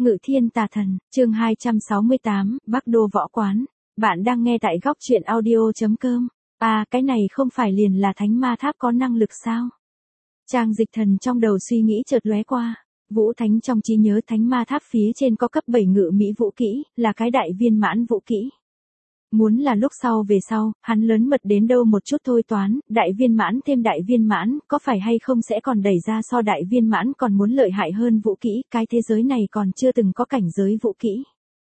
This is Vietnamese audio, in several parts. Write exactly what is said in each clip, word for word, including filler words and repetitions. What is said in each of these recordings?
Ngự Thiên Tà Thần, chương hai trăm sáu mươi tám, Bắc Đô Võ Quán. Bạn đang nghe tại góc truyện audio chấm com. À, cái này không phải liền là thánh ma tháp có năng lực sao? Trang Dịch Thần trong đầu suy nghĩ chợt lóe qua. Vũ Thánh trong trí nhớ thánh ma tháp phía trên có cấp bảy ngự mỹ vũ kỹ, là cái đại viên mãn vũ kỹ. Muốn là lúc sau về sau, hắn lớn mật đến đâu một chút thôi toán, đại viên mãn thêm đại viên mãn, có phải hay không sẽ còn đẩy ra so đại viên mãn còn muốn lợi hại hơn vũ kỹ, cái thế giới này còn chưa từng có cảnh giới vũ kỹ.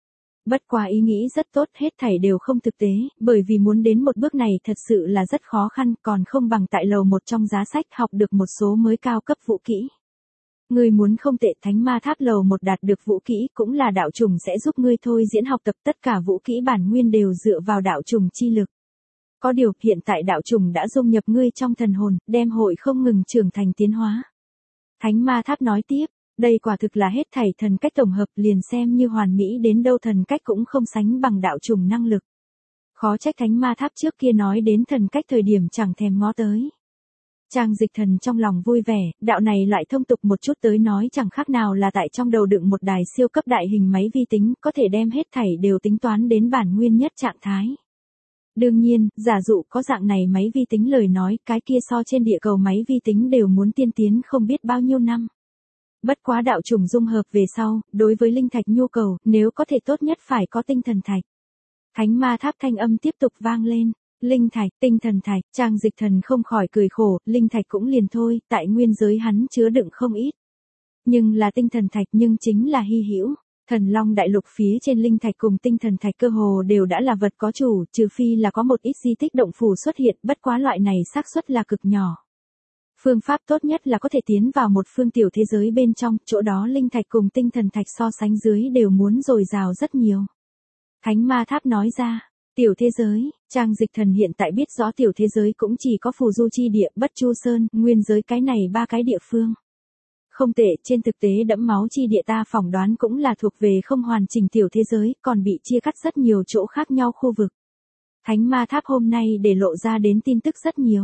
Bất quá ý nghĩ rất tốt, hết thảy đều không thực tế, bởi vì muốn đến một bước này thật sự là rất khó khăn, còn không bằng tại lầu một trong giá sách học được một số mới cao cấp vũ kỹ. Ngươi muốn không tệ, thánh ma tháp lầu một đạt được vũ kỹ cũng là đạo trùng sẽ giúp ngươi thôi diễn học tập, tất cả vũ kỹ bản nguyên đều dựa vào đạo trùng chi lực. Có điều, hiện tại đạo trùng đã dung nhập ngươi trong thần hồn, đem hội không ngừng trưởng thành tiến hóa. Thánh ma tháp nói tiếp, đây quả thực là hết thảy thần cách tổng hợp, liền xem như hoàn mỹ đến đâu thần cách cũng không sánh bằng đạo trùng năng lực. Khó trách thánh ma tháp trước kia nói đến thần cách thời điểm chẳng thèm ngó tới. Trang Dịch Thần trong lòng vui vẻ, đạo này lại thông tục một chút tới nói chẳng khác nào là tại trong đầu đựng một đài siêu cấp đại hình máy vi tính, có thể đem hết thảy đều tính toán đến bản nguyên nhất trạng thái. Đương nhiên, giả dụ có dạng này máy vi tính lời nói, cái kia so trên địa cầu máy vi tính đều muốn tiên tiến không biết bao nhiêu năm. Bất quá đạo trùng dung hợp về sau, đối với linh thạch nhu cầu, nếu có thể tốt nhất phải có tinh thần thạch. Thánh ma tháp thanh âm tiếp tục vang lên. Linh thạch, tinh thần thạch, Trang Dịch Thần không khỏi cười khổ, linh thạch cũng liền thôi, tại nguyên giới hắn chứa đựng không ít. Nhưng là tinh thần thạch nhưng chính là hy hữu. Thần Long đại lục phía trên linh thạch cùng tinh thần thạch cơ hồ đều đã là vật có chủ, trừ phi là có một ít di tích động phủ xuất hiện, bất quá loại này xác suất là cực nhỏ. Phương pháp tốt nhất là có thể tiến vào một phương tiểu thế giới bên trong, chỗ đó linh thạch cùng tinh thần thạch so sánh dưới đều muốn dồi dào rất nhiều. Thánh ma tháp nói ra. Tiểu thế giới, Trang Dịch Thần hiện tại biết rõ tiểu thế giới cũng chỉ có Phù Du chi địa, Bất Chu Sơn, nguyên giới cái này ba cái địa phương. Không tệ, trên thực tế đẫm máu chi địa ta phỏng đoán cũng là thuộc về không hoàn chỉnh tiểu thế giới, còn bị chia cắt rất nhiều chỗ khác nhau khu vực. Thánh ma tháp hôm nay để lộ ra đến tin tức rất nhiều.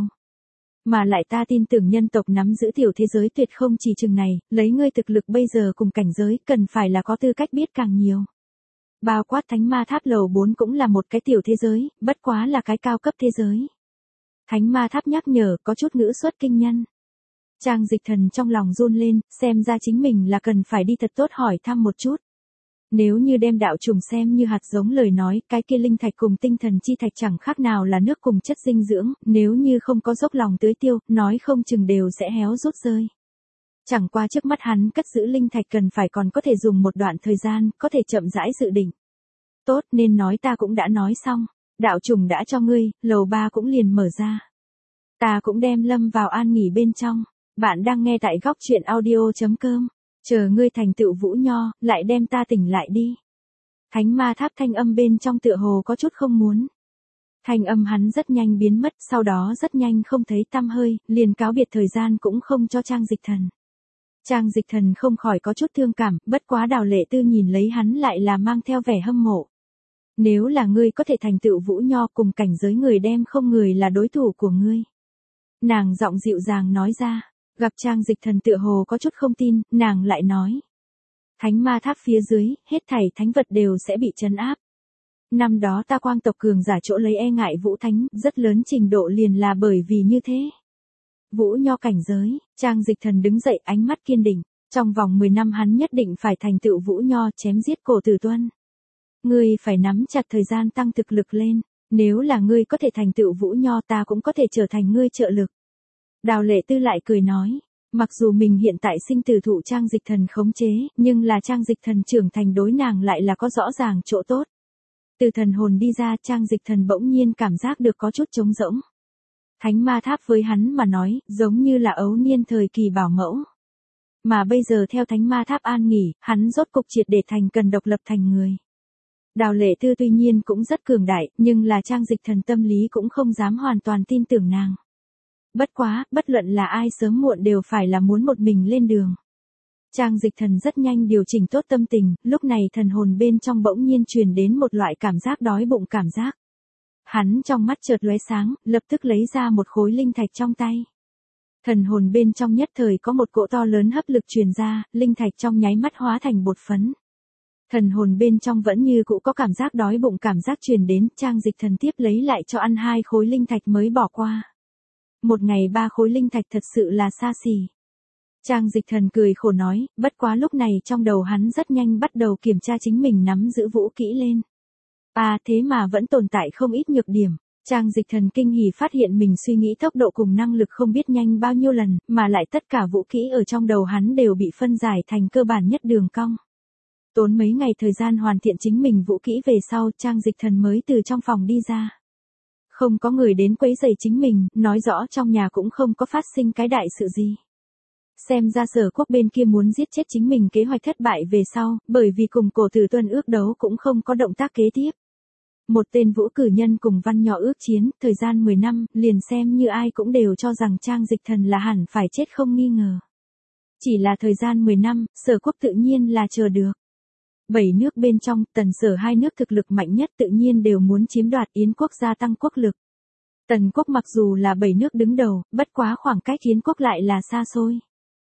Mà lại ta tin tưởng nhân tộc nắm giữ tiểu thế giới tuyệt không chỉ chừng này, lấy ngươi thực lực bây giờ cùng cảnh giới, cần phải là có tư cách biết càng nhiều. Bao quát thánh ma tháp lầu bốn cũng là một cái tiểu thế giới, bất quá là cái cao cấp thế giới. Thánh ma tháp nhắc nhở có chút ngữ xuất kinh nhân. Trang Dịch Thần trong lòng run lên, xem ra chính mình là cần phải đi thật tốt hỏi thăm một chút. Nếu như đem đạo trùng xem như hạt giống lời nói, cái kia linh thạch cùng tinh thần chi thạch chẳng khác nào là nước cùng chất dinh dưỡng, nếu như không có dốc lòng tưới tiêu, nói không chừng đều sẽ héo rút rơi. Chẳng qua trước mắt hắn cất giữ linh thạch cần phải còn có thể dùng một đoạn thời gian, có thể chậm rãi dự định. Tốt, nên nói ta cũng đã nói xong, đạo trùng đã cho ngươi, lầu ba cũng liền mở ra. Ta cũng đem lâm vào an nghỉ bên trong, bạn đang nghe tại góc truyện audio chấm com, chờ ngươi thành tựu vũ nho, lại đem ta tỉnh lại đi. Thánh ma tháp thanh âm bên trong tựa hồ có chút không muốn. Thanh âm hắn rất nhanh biến mất, sau đó rất nhanh không thấy tăm hơi, liền cáo biệt thời gian cũng không cho Trang Dịch Thần. Trang Dịch Thần không khỏi có chút thương cảm, bất quá Đào Lệ Tư nhìn lấy hắn lại là mang theo vẻ hâm mộ. Nếu là ngươi có thể thành tựu vũ nho cùng cảnh giới người đem không người là đối thủ của ngươi. Nàng giọng dịu dàng nói ra, gặp Trang Dịch Thần tựa hồ có chút không tin, nàng lại nói. Thánh ma tháp phía dưới, hết thảy thánh vật đều sẽ bị trấn áp. Năm đó ta quang tộc cường giả chỗ lấy e ngại vũ thánh, rất lớn trình độ liền là bởi vì như thế. Vũ nho cảnh giới, Trang Dịch Thần đứng dậy ánh mắt kiên định, trong vòng mười năm hắn nhất định phải thành tựu vũ nho chém giết cổ tử tuân. Ngươi phải nắm chặt thời gian tăng thực lực lên, nếu là ngươi có thể thành tựu vũ nho ta cũng có thể trở thành ngươi trợ lực. Đào Lệ Tư lại cười nói, mặc dù mình hiện tại sinh tử thụ Trang Dịch Thần khống chế, nhưng là Trang Dịch Thần trưởng thành đối nàng lại là có rõ ràng chỗ tốt. Từ thần hồn đi ra Trang Dịch Thần bỗng nhiên cảm giác được có chút trống rỗng. Thánh ma tháp với hắn mà nói, giống như là ấu niên thời kỳ bảo mẫu. Mà bây giờ theo thánh ma tháp an nghỉ, hắn rốt cục triệt để thành cần độc lập thành người. Đào Lệ Tư tuy nhiên cũng rất cường đại, nhưng là Trang Dịch Thần tâm lý cũng không dám hoàn toàn tin tưởng nàng. Bất quá, bất luận là ai sớm muộn đều phải là muốn một mình lên đường. Trang Dịch Thần rất nhanh điều chỉnh tốt tâm tình, lúc này thần hồn bên trong bỗng nhiên truyền đến một loại cảm giác đói bụng cảm giác. Hắn trong mắt chợt lóe sáng, lập tức lấy ra một khối linh thạch trong tay. Thần hồn bên trong nhất thời có một cỗ to lớn hấp lực truyền ra, linh thạch trong nháy mắt hóa thành bột phấn. Thần hồn bên trong vẫn như cũ có cảm giác đói bụng cảm giác truyền đến, Trang Dịch Thần tiếp lấy lại cho ăn hai khối linh thạch mới bỏ qua. Một ngày ba khối linh thạch thật sự là xa xỉ. Trang Dịch Thần cười khổ nói, bất quá lúc này trong đầu hắn rất nhanh bắt đầu kiểm tra chính mình nắm giữ vũ kỹ lên. À thế mà vẫn tồn tại không ít nhược điểm. Trang Dịch Thần kinh hỉ phát hiện mình suy nghĩ tốc độ cùng năng lực không biết nhanh bao nhiêu lần, mà lại tất cả vũ kỹ ở trong đầu hắn đều bị phân giải thành cơ bản nhất đường cong. Tốn mấy ngày thời gian hoàn thiện chính mình vũ kỹ về sau, Trang Dịch Thần mới từ trong phòng đi ra. Không có người đến quấy rầy chính mình, nói rõ trong nhà cũng không có phát sinh cái đại sự gì. Xem ra Sở Quốc bên kia muốn giết chết chính mình kế hoạch thất bại về sau, bởi vì cùng Cổ Tử Tuân ước đấu cũng không có động tác kế tiếp. Một tên vũ cử nhân cùng văn nhỏ ước chiến, thời gian mười năm, liền xem như ai cũng đều cho rằng Trang Dịch Thần là hẳn phải chết không nghi ngờ. Chỉ là thời gian mười năm, Sở Quốc tự nhiên là chờ được. Bảy nước bên trong, Tần Sở hai nước thực lực mạnh nhất tự nhiên đều muốn chiếm đoạt Yến quốc gia tăng quốc lực. Tần quốc mặc dù là bảy nước đứng đầu, bất quá khoảng cách Yến quốc lại là xa xôi.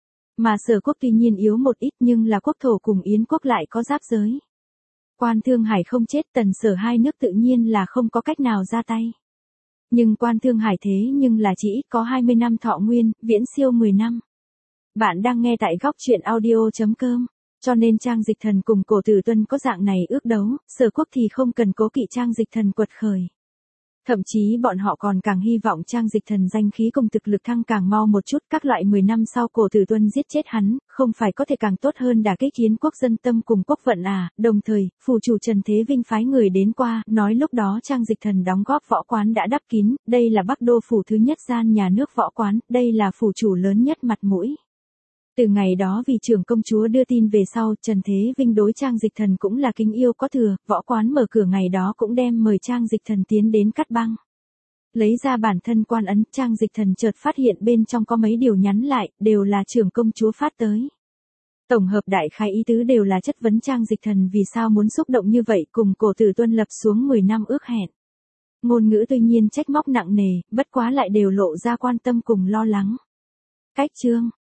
Mà Sở Quốc tuy nhiên yếu một ít nhưng là quốc thổ cùng Yến quốc lại có giáp giới. Quan Thương Hải không chết, Tần Sở hai nước tự nhiên là không có cách nào ra tay. Nhưng Quan Thương Hải thế nhưng là chỉ có hai mươi năm thọ nguyên, viễn siêu mười năm. Bạn đang nghe tại góc truyện audio chấm com. Cho nên Trang Dịch Thần cùng Cổ Tử Tuân có dạng này ước đấu, Sở Quốc thì không cần cố kỵ Trang Dịch Thần quật khởi. Thậm chí bọn họ còn càng hy vọng Trang Dịch Thần danh khí cùng thực lực thăng càng mau một chút, các loại mười năm sau Cổ Tử Tuân giết chết hắn, không phải có thể càng tốt hơn đả kích Yến quốc dân tâm cùng quốc vận à. Đồng thời, phủ chủ Trần Thế Vinh phái người đến qua, nói lúc đó Trang Dịch Thần đóng góp võ quán đã đắp kín, đây là Bắc Đô phủ thứ nhất gian nhà nước võ quán, đây là phủ chủ lớn nhất mặt mũi. Từ ngày đó vì trưởng công chúa đưa tin về sau, Trần Thế Vinh đối Trang Dịch Thần cũng là kính yêu có thừa, võ quán mở cửa ngày đó cũng đem mời Trang Dịch Thần tiến đến cắt băng. Lấy ra bản thân quan ấn, Trang Dịch Thần chợt phát hiện bên trong có mấy điều nhắn lại, đều là trưởng công chúa phát tới. Tổng hợp đại khái ý tứ đều là chất vấn Trang Dịch Thần vì sao muốn xúc động như vậy, cùng Cổ Tử Tuân lập xuống mười năm ước hẹn. Ngôn ngữ tuy nhiên trách móc nặng nề, bất quá lại đều lộ ra quan tâm cùng lo lắng. Cách chương